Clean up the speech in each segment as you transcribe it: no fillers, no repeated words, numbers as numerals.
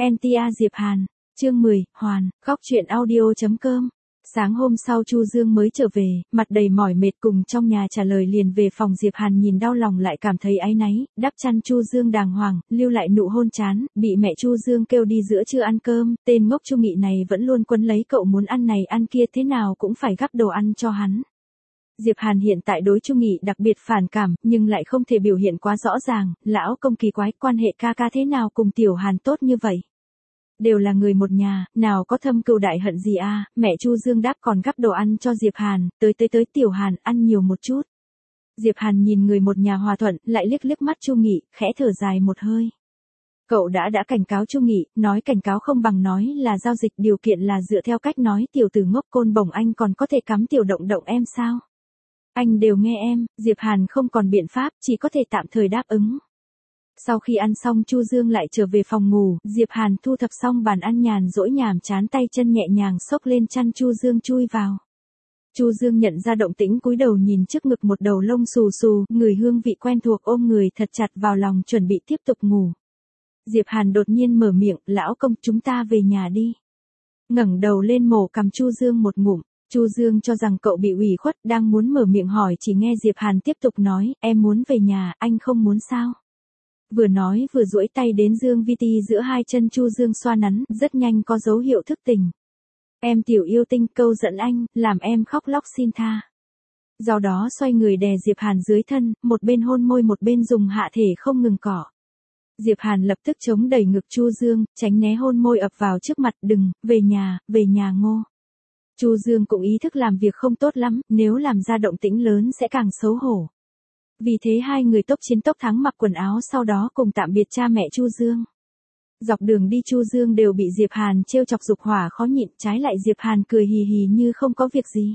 NTA Diệp Hàn, chương 10, Hoàn, góc truyện audio.com. Sáng hôm sau Chu Dương mới trở về, mặt đầy mỏi mệt cùng trong nhà trả lời liền về phòng. Diệp Hàn nhìn đau lòng lại cảm thấy áy náy, đắp chăn Chu Dương đàng hoàng, lưu lại nụ hôn chán, bị mẹ Chu Dương kêu đi giữa trưa ăn cơm, tên ngốc Chu Nghị này vẫn luôn quấn lấy cậu muốn ăn này ăn kia thế nào cũng phải gắp đồ ăn cho hắn. Diệp Hàn hiện tại đối Chu Nghị đặc biệt phản cảm, nhưng lại không thể biểu hiện quá rõ ràng, lão công kỳ quái, quan hệ ca ca thế nào cùng Tiểu Hàn tốt như vậy? Đều là người một nhà, nào có thâm cừu đại hận gì à, mẹ Chu Dương đáp còn gắp đồ ăn cho Diệp Hàn, tới Tiểu Hàn ăn nhiều một chút. Diệp Hàn nhìn người một nhà hòa thuận, lại liếc mắt Chu Nghị, khẽ thở dài một hơi. Cậu đã cảnh cáo Chu Nghị, nói cảnh cáo không bằng nói là giao dịch, điều kiện là dựa theo cách nói tiểu tử ngốc côn bổng anh còn có thể cắm tiểu động động em sao? Anh đều nghe em, Diệp Hàn không còn biện pháp, chỉ có thể tạm thời đáp ứng. Sau khi ăn xong Chu Dương lại trở về phòng ngủ, Diệp Hàn thu thập xong bàn ăn nhàn rỗi nhàm chán tay chân nhẹ nhàng xốc lên chăn Chu Dương chui vào. Chu Dương nhận ra động tĩnh cúi đầu nhìn trước ngực một đầu lông xù xù, người hương vị quen thuộc ôm người thật chặt vào lòng chuẩn bị tiếp tục ngủ. Diệp Hàn đột nhiên mở miệng, lão công chúng ta về nhà đi. Ngẩng đầu lên mổ cằm Chu Dương một ngụm. Chu Dương cho rằng cậu bị ủy khuất, đang muốn mở miệng hỏi chỉ nghe Diệp Hàn tiếp tục nói, em muốn về nhà, anh không muốn sao? Vừa nói vừa duỗi tay đến Dương Vi Ti giữa hai chân Chu Dương xoa nắn, rất nhanh có dấu hiệu thức tỉnh. Em tiểu yêu tinh câu dẫn anh, làm em khóc lóc xin tha. Sau đó xoay người đè Diệp Hàn dưới thân, một bên hôn môi một bên dùng hạ thể không ngừng cọ. Diệp Hàn lập tức chống đẩy ngực Chu Dương, tránh né hôn môi ập vào trước mặt, đừng, về nhà ngô. Chu Dương cũng ý thức làm việc không tốt lắm, nếu làm ra động tĩnh lớn sẽ càng xấu hổ. Vì thế hai người tốc chiến tốc thắng mặc quần áo sau đó cùng tạm biệt cha mẹ Chu Dương. Dọc đường đi Chu Dương đều bị Diệp Hàn trêu chọc dục hỏa khó nhịn, trái lại Diệp Hàn cười hì hì như không có việc gì.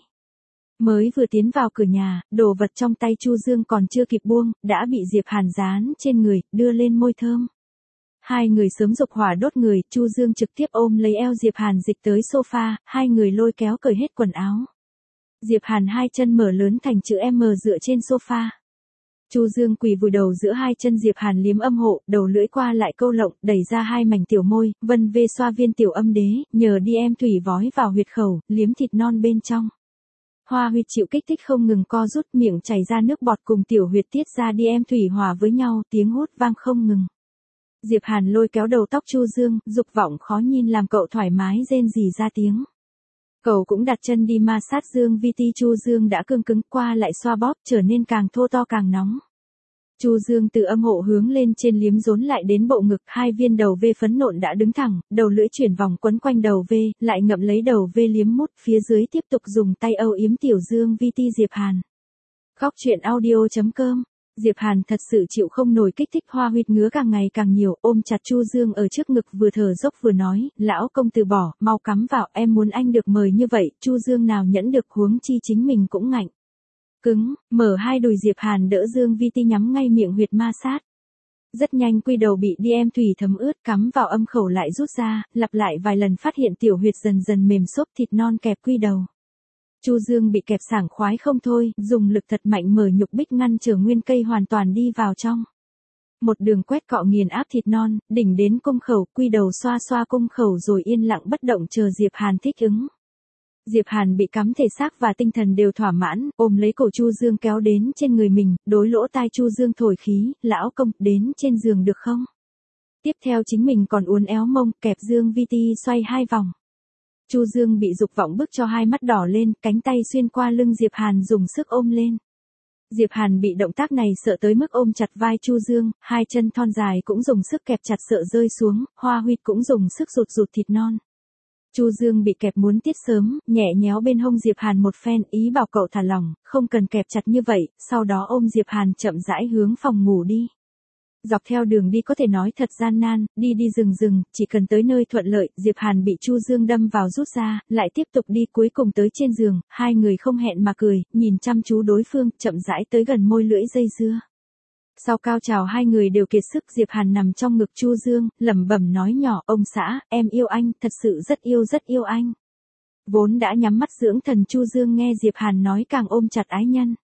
Mới vừa tiến vào cửa nhà, đồ vật trong tay Chu Dương còn chưa kịp buông, đã bị Diệp Hàn dán trên người, đưa lên môi thơm. Hai người sớm dục hỏa đốt người, Chu Dương trực tiếp ôm lấy eo Diệp Hàn dịch tới sofa, hai người lôi kéo cởi hết quần áo. Diệp Hàn hai chân mở lớn thành chữ M dựa trên sofa. Chu Dương quỳ vùi đầu giữa hai chân Diệp Hàn liếm âm hộ, đầu lưỡi qua lại câu lộng, đẩy ra hai mảnh tiểu môi, vân vê xoa viên tiểu âm đế, nhờ đi em thủy vói vào huyệt khẩu, liếm thịt non bên trong. Hoa huyệt chịu kích thích không ngừng co rút, miệng chảy ra nước bọt cùng tiểu huyệt tiết ra đi em thủy hòa với nhau, tiếng hút vang không ngừng. Diệp Hàn lôi kéo đầu tóc Chu Dương, dục vọng khó nhìn làm cậu thoải mái rên rỉ ra tiếng. Cậu cũng đặt chân đi ma sát Dương Vi Ti. Chu Dương đã cương cứng qua lại xoa bóp, trở nên càng thô to càng nóng. Chu Dương từ âm hộ hướng lên trên liếm rốn lại đến bộ ngực, hai viên đầu V phấn nộn đã đứng thẳng, đầu lưỡi chuyển vòng quấn quanh đầu V, lại ngậm lấy đầu V liếm mút, phía dưới tiếp tục dùng tay âu yếm tiểu Dương Vi Ti Diệp Hàn. Góc truyện audio.com. Diệp Hàn thật sự chịu không nổi kích thích, hoa huyệt ngứa càng ngày càng nhiều, ôm chặt Chu Dương ở trước ngực vừa thở dốc vừa nói, lão công từ bỏ, mau cắm vào, em muốn anh được mời như vậy. Chu Dương nào nhẫn được, huống chi chính mình cũng ngạnh. Cứng, mở hai đùi Diệp Hàn đỡ Dương Vi Ti nhắm ngay miệng huyệt ma sát. Rất nhanh quy đầu bị đi em thủy thấm ướt, cắm vào âm khẩu lại rút ra, lặp lại vài lần phát hiện tiểu huyệt dần dần mềm xốp, thịt non kẹp quy đầu. Chu Dương bị kẹp sảng khoái không thôi, dùng lực thật mạnh mở nhục bích ngăn trở nguyên cây hoàn toàn đi vào trong. Một đường quét cọ nghiền áp thịt non, đỉnh đến cung khẩu, quy đầu xoa xoa cung khẩu rồi yên lặng bất động chờ Diệp Hàn thích ứng. Diệp Hàn bị cắm thể xác và tinh thần đều thỏa mãn, ôm lấy cổ Chu Dương kéo đến trên người mình, đối lỗ tai Chu Dương thổi khí, lão công, đến trên giường được không? Tiếp theo chính mình còn uốn éo mông, kẹp Dương Vi Ti xoay hai vòng. Chu Dương bị dục vọng bức cho hai mắt đỏ lên, cánh tay xuyên qua lưng Diệp Hàn dùng sức ôm lên. Diệp Hàn bị động tác này sợ tới mức ôm chặt vai Chu Dương, hai chân thon dài cũng dùng sức kẹp chặt sợ rơi xuống, hoa huyệt cũng dùng sức rụt thịt non. Chu Dương bị kẹp muốn tiết sớm, nhẹ nhéo bên hông Diệp Hàn một phen, ý bảo cậu thả lỏng, không cần kẹp chặt như vậy, sau đó ôm Diệp Hàn chậm rãi hướng phòng ngủ đi. Dọc theo đường đi có thể nói thật gian nan, đi rừng, chỉ cần tới nơi thuận lợi, Diệp Hàn bị Chu Dương đâm vào rút ra, lại tiếp tục đi, cuối cùng tới trên giường, hai người không hẹn mà cười, nhìn chăm chú đối phương, chậm rãi tới gần môi lưỡi dây dưa. Sau cao trào hai người đều kiệt sức, Diệp Hàn nằm trong ngực Chu Dương, lẩm bẩm nói nhỏ, ông xã, em yêu anh, thật sự rất yêu anh. Vốn đã nhắm mắt dưỡng thần Chu Dương nghe Diệp Hàn nói càng ôm chặt ái nhân.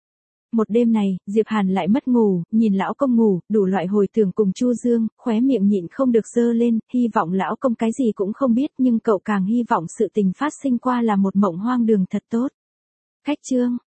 Một đêm này, Diệp Hàn lại mất ngủ, nhìn lão công ngủ, đủ loại hồi tưởng cùng Chu Dương, khóe miệng nhịn không được giơ lên, hy vọng lão công cái gì cũng không biết, nhưng cậu càng hy vọng sự tình phát sinh qua là một mộng hoang đường thật tốt. Khách trương